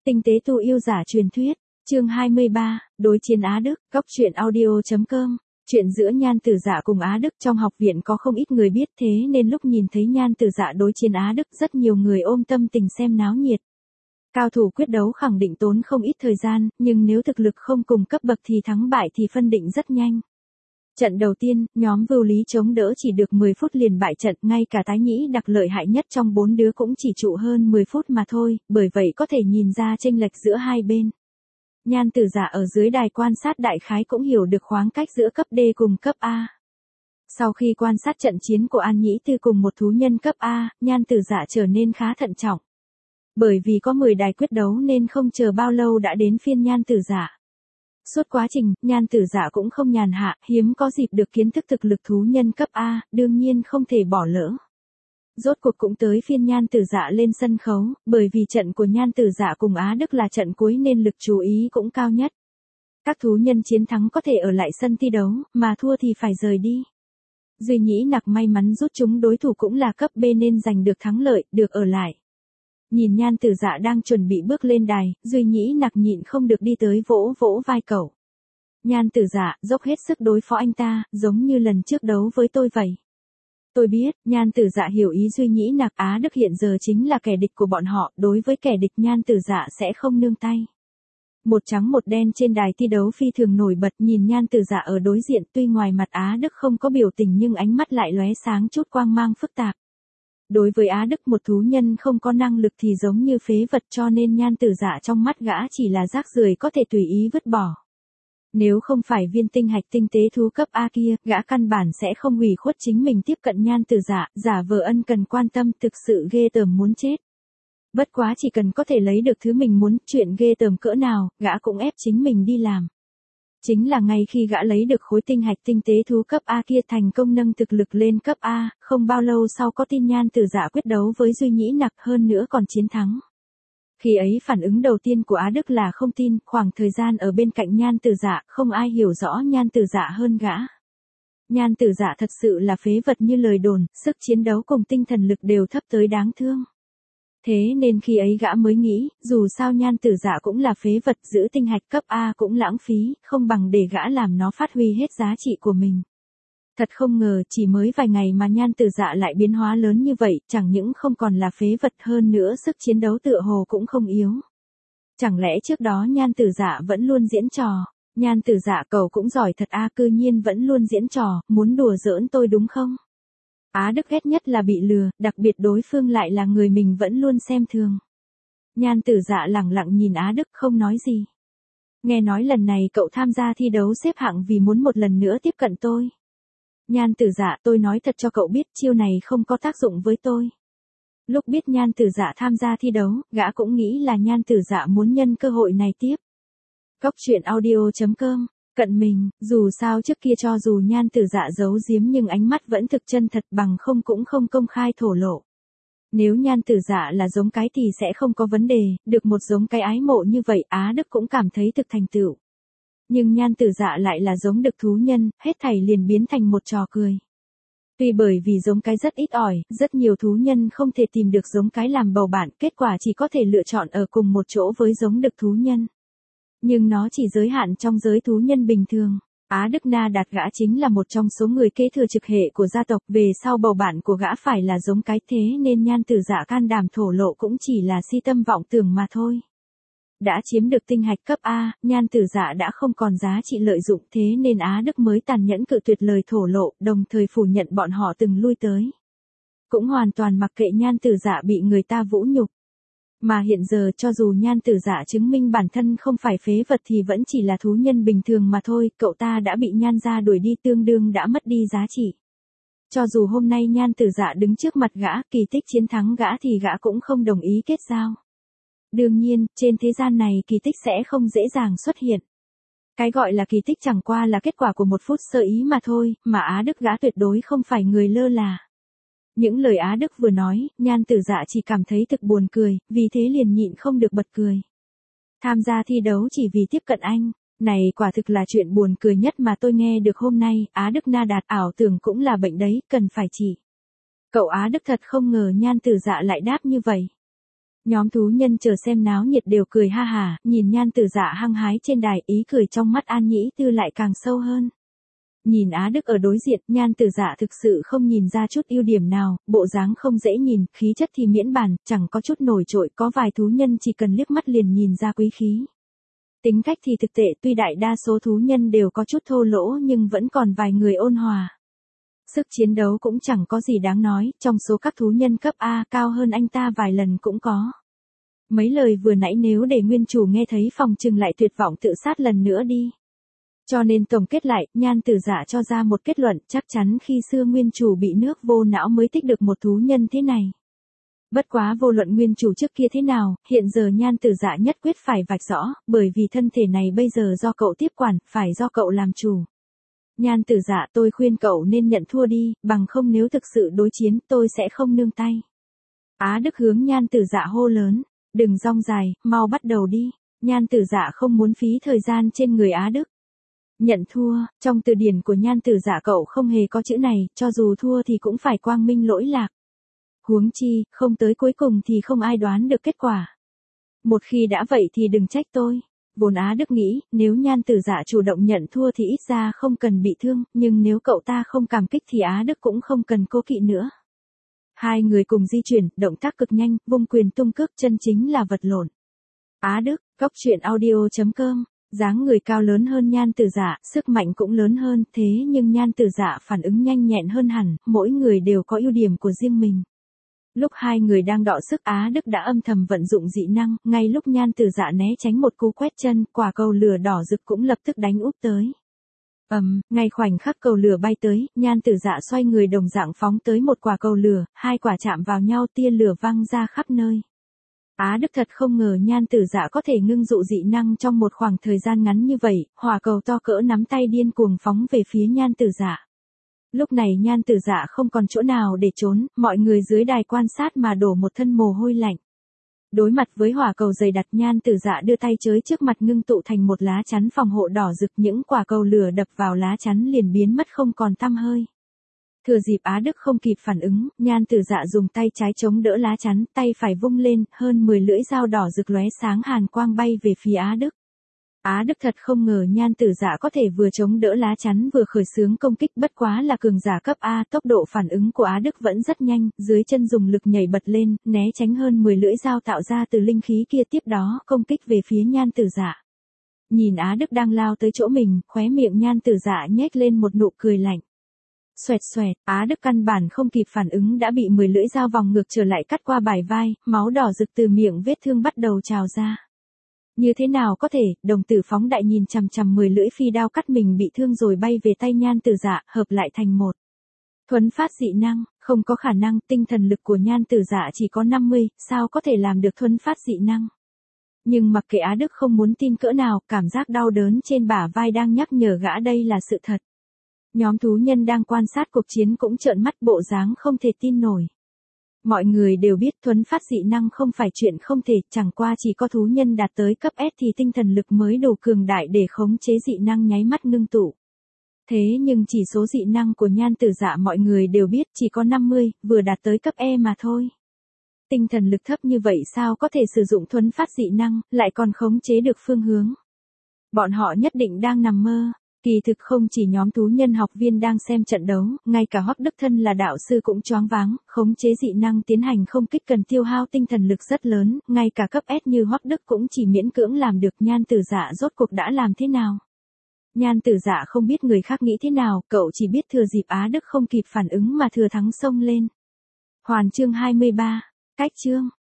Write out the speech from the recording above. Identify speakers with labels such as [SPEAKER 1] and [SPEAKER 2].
[SPEAKER 1] Tinh tế tu yêu giả truyền thuyết, chương 23, đối chiến Á Đức, góc truyện audio.com. Chuyện giữa Nhan Tử Dạ cùng Á Đức trong học viện có không ít người biết, thế nên lúc nhìn thấy Nhan Tử Dạ đối chiến Á Đức, rất nhiều người ôm tâm tình xem náo nhiệt. Cao thủ quyết đấu khẳng định tốn không ít thời gian, nhưng nếu thực lực không cùng cấp bậc thì thắng bại thì phân định rất nhanh. Trận đầu tiên, nhóm Vưu Lý chống đỡ chỉ được 10 phút liền bại trận, ngay cả Tái Nhĩ Đặc lợi hại nhất trong 4 đứa cũng chỉ trụ hơn 10 phút mà thôi, bởi vậy có thể nhìn ra chênh lệch giữa hai bên. Nhan Tử Dạ ở dưới đài quan sát đại khái cũng hiểu được khoảng cách giữa cấp D cùng cấp A. Sau khi quan sát trận chiến của An Nhĩ Tư cùng một thú nhân cấp A, Nhan Tử Dạ trở nên khá thận trọng. Bởi vì có 10 đài quyết đấu nên không chờ bao lâu đã đến phiên Nhan Tử Dạ. Suốt quá trình, Nhan Tử Dạ cũng không nhàn hạ, hiếm có dịp được kiến thức thực lực thú nhân cấp A, đương nhiên không thể bỏ lỡ. Rốt cuộc cũng tới phiên Nhan Tử Dạ lên sân khấu, bởi vì trận của Nhan Tử Dạ cùng Á Đức là trận cuối nên lực chú ý cũng cao nhất. Các thú nhân chiến thắng có thể ở lại sân thi đấu, mà thua thì phải rời đi. Duy Nhĩ Nặc may mắn rút chúng đối thủ cũng là cấp B nên giành được thắng lợi, được ở lại. Nhìn Nhan Tử Dạ đang chuẩn bị bước lên đài, Duy Nhĩ Nặc nhịn không được đi tới vỗ vỗ vai cậu. Nhan Tử Dạ, dốc hết sức đối phó anh ta, giống như lần trước đấu với tôi vậy. Tôi biết, Nhan Tử Dạ hiểu ý Duy Nhĩ Nặc. Á Đức hiện giờ chính là kẻ địch của bọn họ, đối với kẻ địch Nhan Tử Dạ sẽ không nương tay. Một trắng một đen trên đài thi đấu phi thường nổi bật, nhìn Nhan Tử Dạ ở đối diện, tuy ngoài mặt Á Đức không có biểu tình nhưng ánh mắt lại lóe sáng chút quang mang phức tạp. Đối với Á Đức, một thú nhân không có năng lực thì giống như phế vật, cho nên Nhan Tử Dạ trong mắt gã chỉ là rác rưởi có thể tùy ý vứt bỏ. Nếu không phải viên tinh hạch tinh tế thú cấp A kia, gã căn bản sẽ không hủy khuất chính mình tiếp cận Nhan Tử Dạ, giả vờ ân cần quan tâm, thực sự ghê tởm muốn chết. Bất quá chỉ cần có thể lấy được thứ mình muốn, chuyện ghê tởm cỡ nào, gã cũng ép chính mình đi làm. Chính là ngay khi gã lấy được khối tinh hạch tinh tế thú cấp A kia, thành công nâng thực lực lên cấp A, không bao lâu sau có tin Nhan Tử Dạ quyết đấu với Duy Nhĩ Nặc, hơn nữa còn chiến thắng. Khi ấy phản ứng đầu tiên của Á Đức là không tin, khoảng thời gian ở bên cạnh Nhan Tử Dạ, không ai hiểu rõ Nhan Tử Dạ hơn gã. Nhan Tử Dạ thật sự là phế vật như lời đồn, sức chiến đấu cùng tinh thần lực đều thấp tới đáng thương. Thế nên khi ấy gã mới nghĩ, dù sao Nhan Tử Dạ cũng là phế vật, giữ tinh hạch cấp A cũng lãng phí, không bằng để gã làm nó phát huy hết giá trị của mình. Thật không ngờ, chỉ mới vài ngày mà Nhan Tử Dạ lại biến hóa lớn như vậy, chẳng những không còn là phế vật, hơn nữa sức chiến đấu tựa hồ cũng không yếu. Chẳng lẽ trước đó Nhan Tử Dạ vẫn luôn diễn trò? Nhan Tử Dạ, cậu cũng giỏi thật a, cư nhiên vẫn luôn diễn trò, muốn đùa giỡn tôi đúng không? Á Đức ghét nhất là bị lừa, đặc biệt đối phương lại là người mình vẫn luôn xem thường. Nhan Tử Dạ lẳng lặng nhìn Á Đức không nói gì. Nghe nói lần này cậu tham gia thi đấu xếp hạng vì muốn một lần nữa tiếp cận tôi. Nhan Tử Dạ, tôi nói thật cho cậu biết, chiêu này không có tác dụng với tôi. Lúc biết Nhan Tử Dạ tham gia thi đấu, gã cũng nghĩ là Nhan Tử Dạ muốn nhân cơ hội này tiếp. Góc truyện audio.com. Cận mình, dù sao trước kia cho dù Nhan Tử Dạ giấu giếm nhưng ánh mắt vẫn thực chân thật, bằng không cũng không công khai thổ lộ. Nếu Nhan Tử Dạ là giống cái thì sẽ không có vấn đề, được một giống cái ái mộ như vậy Á Đức cũng cảm thấy thực thành tựu. Nhưng Nhan Tử Dạ lại là giống đực thú nhân, hết thảy liền biến thành một trò cười. Tuy bởi vì giống cái rất ít ỏi, rất nhiều thú nhân không thể tìm được giống cái làm bầu bạn, kết quả chỉ có thể lựa chọn ở cùng một chỗ với giống đực thú nhân. Nhưng nó chỉ giới hạn trong giới thú nhân bình thường. Á Đức Na Đạt gã chính là một trong số người kế thừa trực hệ của gia tộc, về sau bầu bạn của gã phải là giống cái, thế nên Nhan Tử Dạ can đảm thổ lộ cũng chỉ là si tâm vọng tưởng mà thôi. Đã chiếm được tinh hạch cấp A, Nhan Tử Dạ đã không còn giá trị lợi dụng, thế nên Á Đức mới tàn nhẫn cự tuyệt lời thổ lộ, đồng thời phủ nhận bọn họ từng lui tới. Cũng hoàn toàn mặc kệ Nhan Tử Dạ bị người ta vũ nhục. Mà hiện giờ cho dù Nhan Tử Dạ chứng minh bản thân không phải phế vật thì vẫn chỉ là thú nhân bình thường mà thôi, cậu ta đã bị Nhan gia đuổi đi, tương đương đã mất đi giá trị. Cho dù hôm nay Nhan Tử Dạ đứng trước mặt gã, kỳ tích chiến thắng gã thì gã cũng không đồng ý kết giao. Đương nhiên, trên thế gian này kỳ tích sẽ không dễ dàng xuất hiện. Cái gọi là kỳ tích chẳng qua là kết quả của một phút sơ ý mà thôi, mà Á Đức gã tuyệt đối không phải người lơ là. Những lời Á Đức vừa nói, Nhan Tử Dạ chỉ cảm thấy thực buồn cười, vì thế liền nhịn không được bật cười. Tham gia thi đấu chỉ vì tiếp cận anh, này quả thực là chuyện buồn cười nhất mà tôi nghe được hôm nay. Á Đức Na Đạt, ảo tưởng cũng là bệnh đấy, cần phải trị. Cậu Á Đức thật không ngờ Nhan Tử Dạ lại đáp như vậy. Nhóm thú nhân chờ xem náo nhiệt đều cười ha hả, nhìn Nhan Tử Dạ hăng hái trên đài, ý cười trong mắt An Nhĩ Tư lại càng sâu hơn. Nhìn Á Đức ở đối diện, Nhan Tử Dạ thực sự không nhìn ra chút ưu điểm nào, bộ dáng không dễ nhìn, khí chất thì miễn bàn, chẳng có chút nổi trội, có vài thú nhân chỉ cần liếc mắt liền nhìn ra quý khí. Tính cách thì thực tệ, tuy đại đa số thú nhân đều có chút thô lỗ nhưng vẫn còn vài người ôn hòa. Sức chiến đấu cũng chẳng có gì đáng nói, trong số các thú nhân cấp A cao hơn anh ta vài lần cũng có. Mấy lời vừa nãy nếu để nguyên chủ nghe thấy phòng chừng lại tuyệt vọng tự sát lần nữa đi. Cho nên tổng kết lại, Nhan Tử Dạ cho ra một kết luận, chắc chắn khi xưa nguyên chủ bị nước vô não mới tích được một thú nhân thế này. Bất quá vô luận nguyên chủ trước kia thế nào, hiện giờ Nhan Tử Dạ nhất quyết phải vạch rõ, bởi vì thân thể này bây giờ do cậu tiếp quản, phải do cậu làm chủ. Nhan Tử Dạ, tôi khuyên cậu nên nhận thua đi, bằng không nếu thực sự đối chiến, tôi sẽ không nương tay. Á Đức hướng Nhan Tử Dạ hô lớn, đừng rong dài, mau bắt đầu đi. Nhan Tử Dạ không muốn phí thời gian trên người Á Đức. Nhận thua, trong từ điển của Nhan Tử Dạ cậu không hề có chữ này, cho dù thua thì cũng phải quang minh lỗi lạc. Huống chi, không tới cuối cùng thì không ai đoán được kết quả. Một khi đã vậy thì đừng trách tôi. Vốn Á Đức nghĩ, nếu Nhan Tử Dạ chủ động nhận thua thì ít ra không cần bị thương, nhưng nếu cậu ta không cảm kích thì Á Đức cũng không cần cố kỵ nữa. Hai người cùng di chuyển, động tác cực nhanh, vung quyền tung cước, chân chính là vật lộn. Á Đức, goctruyện.audio.com, dáng người cao lớn hơn Nhan Tử Dạ, sức mạnh cũng lớn hơn, thế nhưng Nhan Tử Dạ phản ứng nhanh nhẹn hơn hẳn, mỗi người đều có ưu điểm của riêng mình. Lúc hai người đang đọ sức, Á Đức đã âm thầm vận dụng dị năng, ngay lúc Nhan Tử Dạ né tránh một cú quét chân, quả cầu lửa đỏ rực cũng lập tức đánh úp tới. Ngay khoảnh khắc cầu lửa bay tới, Nhan Tử Dạ xoay người đồng dạng phóng tới một quả cầu lửa, hai quả chạm vào nhau, tia lửa văng ra khắp nơi. Á Đức thật không ngờ Nhan Tử Dạ có thể ngưng dụ dị năng trong một khoảng thời gian ngắn như vậy, hỏa cầu to cỡ nắm tay điên cuồng phóng về phía Nhan Tử Dạ. Lúc này Nhan Tử Dạ không còn chỗ nào để trốn, mọi người dưới đài quan sát mà đổ một thân mồ hôi lạnh. Đối mặt với hỏa cầu dày đặc, Nhan Tử Dạ đưa tay chới trước mặt ngưng tụ thành một lá chắn phòng hộ đỏ rực, những quả cầu lửa đập vào lá chắn liền biến mất không còn tăm hơi. Thừa dịp Á Đức không kịp phản ứng, Nhan Tử Dạ dùng tay trái chống đỡ lá chắn, tay phải vung lên, hơn 10 lưỡi dao đỏ rực lóe sáng hàn quang bay về phía Á Đức. Á Đức thật không ngờ Nhan Tử Dạ có thể vừa chống đỡ lá chắn vừa khởi xướng công kích, bất quá là cường giả cấp A, tốc độ phản ứng của Á Đức vẫn rất nhanh, dưới chân dùng lực nhảy bật lên, né tránh hơn 10 lưỡi dao tạo ra từ linh khí kia, tiếp đó công kích về phía Nhan Tử Dạ. Nhìn Á Đức đang lao tới chỗ mình, khóe miệng Nhan Tử Dạ nhếch lên một nụ cười lạnh. Xoẹt xoẹt, Á Đức căn bản không kịp phản ứng đã bị 10 lưỡi dao vòng ngược trở lại cắt qua bả vai, máu đỏ rực từ miệng vết thương bắt đầu trào ra. Như thế nào có thể, đồng tử phóng đại nhìn chằm chằm 10 lưỡi phi đao cắt mình bị thương rồi bay về tay Nhan Tử Dạ, hợp lại thành một. Thuấn phát dị năng, không có khả năng, tinh thần lực của Nhan Tử Dạ chỉ có 50, sao có thể làm được thuấn phát dị năng. Nhưng mặc kệ Á Đức không muốn tin cỡ nào, cảm giác đau đớn trên bả vai đang nhắc nhở gã đây là sự thật. Nhóm thú nhân đang quan sát cuộc chiến cũng trợn mắt, bộ dáng không thể tin nổi. Mọi người đều biết thuấn phát dị năng không phải chuyện không thể, chẳng qua chỉ có thú nhân đạt tới cấp S thì tinh thần lực mới đủ cường đại để khống chế dị năng nháy mắt ngưng tụ. Thế nhưng chỉ số dị năng của Nhan Tử Dạ mọi người đều biết chỉ có 50, vừa đạt tới cấp E mà thôi. Tinh thần lực thấp như vậy sao có thể sử dụng thuấn phát dị năng, lại còn khống chế được phương hướng. Bọn họ nhất định đang nằm mơ. Kỳ thực không chỉ nhóm thú nhân học viên đang xem trận đấu, ngay cả Hoắc Đức Thân là đạo sư cũng choáng váng, khống chế dị năng tiến hành không kích cần tiêu hao tinh thần lực rất lớn, ngay cả cấp S như Hoắc Đức cũng chỉ miễn cưỡng làm được. Nhan Tử Dạ rốt cuộc đã làm thế nào? Nhan Tử Dạ không biết người khác nghĩ thế nào, cậu chỉ biết thừa dịp Á Đức không kịp phản ứng mà thừa thắng xông lên. Hoàn chương 23, cách chương.